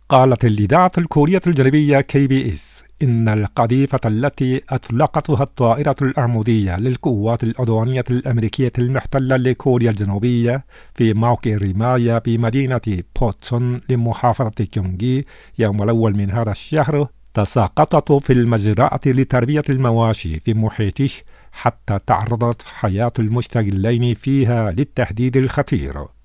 قالت الإذاعة الكورية الجنوبية KBS إن القذيفة التي أطلقتها الطائرة العمودية للقوات العدوانية الأمريكية المحتلة لكوريا الجنوبية في موقع الرماية بمدينة بوتسون لمحافظة كيونغي يوم الأول من هذا الشهر تساقطت في المزرعة لتربية المواشي في محيطه، حتى تعرضت حياة المستغلين فيها للتهديد الخطير.